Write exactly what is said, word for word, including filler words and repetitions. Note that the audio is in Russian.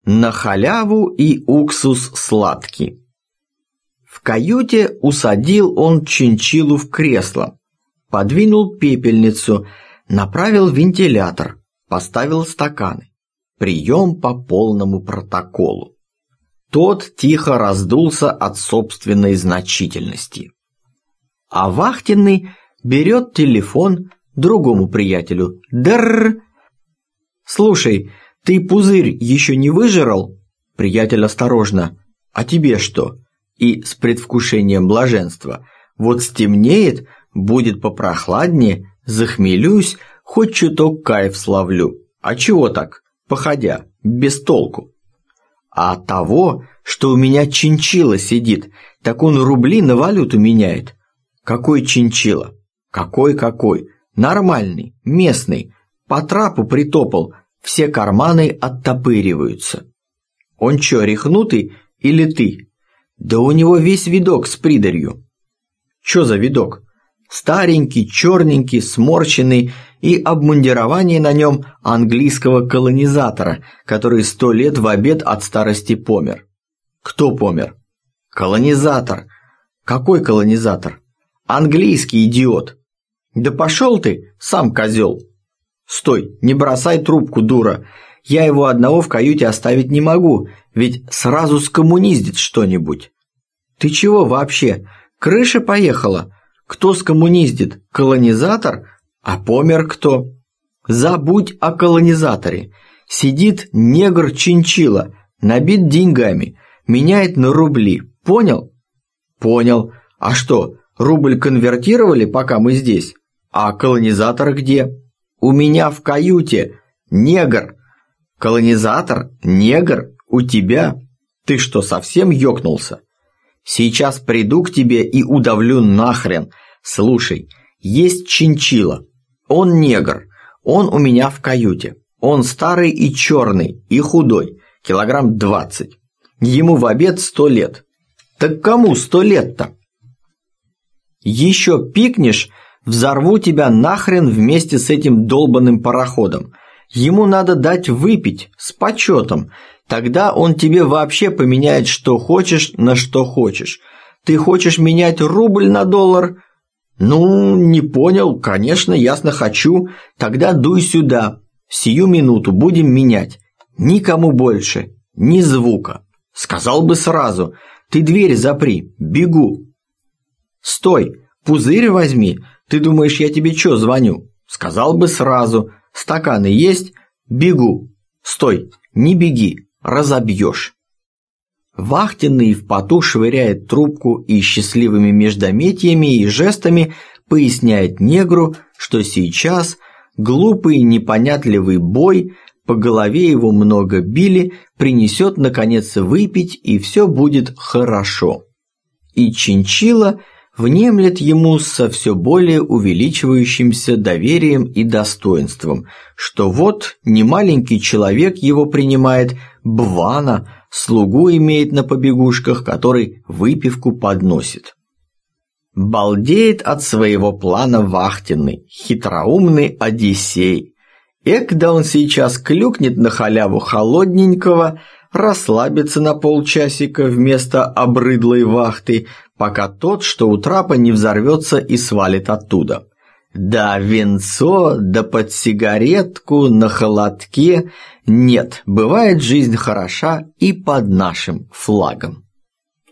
На халяву и уксус сладкий. В каюте усадил он чинчилу в кресло, подвинул пепельницу, направил вентилятор, поставил стаканы. Прием по полному протоколу. Тот тихо раздулся от собственной значительности. А вахтенный берет телефон другому приятелю. Дерр. «Слушай, ты пузырь еще не выжрал?» Приятель осторожно. «А тебе что?» И с предвкушением блаженства. «Вот стемнеет, будет попрохладнее, захмелюсь, хоть чуток кайф словлю. А чего так, походя, без толку?» «А от того, что у меня чинчила сидит, так он рубли на валюту меняет». «Какой чинчила?» «Какой-какой? Нормальный, местный. По трапу притопал, все карманы оттопыриваются». «Он чё, рехнутый или ты?» «Да у него весь видок с придарью». «Чё за видок?» «Старенький, черненький, сморщенный, и обмундирование на нем английского колонизатора, который сто лет в обед от старости помер». «Кто помер?» «Колонизатор». «Какой колонизатор?» «Английский, идиот». «Да пошел ты, сам козел». «Стой, не бросай трубку, дура. Я его одного в каюте оставить не могу, ведь сразу скоммуниздит что-нибудь». «Ты чего вообще? Крыша поехала? Кто скоммуниздит? Колонизатор? А помер кто?» «Забудь о колонизаторе. Сидит негр-чинчила, набит деньгами, меняет на рубли. Понял?» «Понял. А что, рубль конвертировали, пока мы здесь? А колонизатор где?» «У меня в каюте. Негр». «Колонизатор? Негр? У тебя? Ты что, совсем ёкнулся? Сейчас приду к тебе и удавлю нахрен. Слушай, есть чинчила. Он негр. Он у меня в каюте. Он старый и черный, и худой. Килограмм двадцать. Ему в обед сто лет. Так кому сто лет-то? Еще пикнешь, взорву тебя нахрен вместе с этим долбанным пароходом. Ему надо дать выпить, с почетом. Тогда он тебе вообще поменяет что хочешь на что хочешь. Ты хочешь менять рубль на доллар? Ну, не понял, конечно, ясно хочу. Тогда дуй сюда. Сию минуту будем менять. Никому больше, ни звука. Сказал бы сразу. Ты дверь запри, бегу. Стой, пузырь возьми. Ты думаешь, я тебе чё звоню? Сказал бы сразу. Стаканы есть? Бегу. Стой, не беги, разобьешь. Вахтенный в поту швыряет трубку и счастливыми междометиями и жестами поясняет негру, что сейчас глупый непонятливый бой, по голове его много били, принесет наконец выпить, и все будет хорошо. И чинчила внемлет ему со все более увеличивающимся доверием и достоинством, что вот немаленький человек его принимает, бвана, слугу имеет на побегушках, который выпивку подносит. Балдеет от своего плана вахтенный, хитроумный Одиссей. Эк, да он сейчас клюкнет на халяву холодненького, расслабится на полчасика вместо обрыдлой вахты, пока тот, что у трапа, не взорвется и свалит оттуда. Да венцо, да под сигаретку, на холодке. Нет, бывает жизнь хороша и под нашим флагом.